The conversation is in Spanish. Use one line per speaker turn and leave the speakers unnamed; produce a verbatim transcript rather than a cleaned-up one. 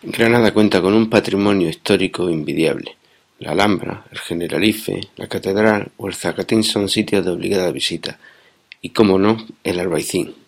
Granada cuenta con un patrimonio histórico envidiable. La Alhambra, el Generalife, la Catedral o el Zacatín son sitios de obligada visita. Y, cómo no, el Albaicín.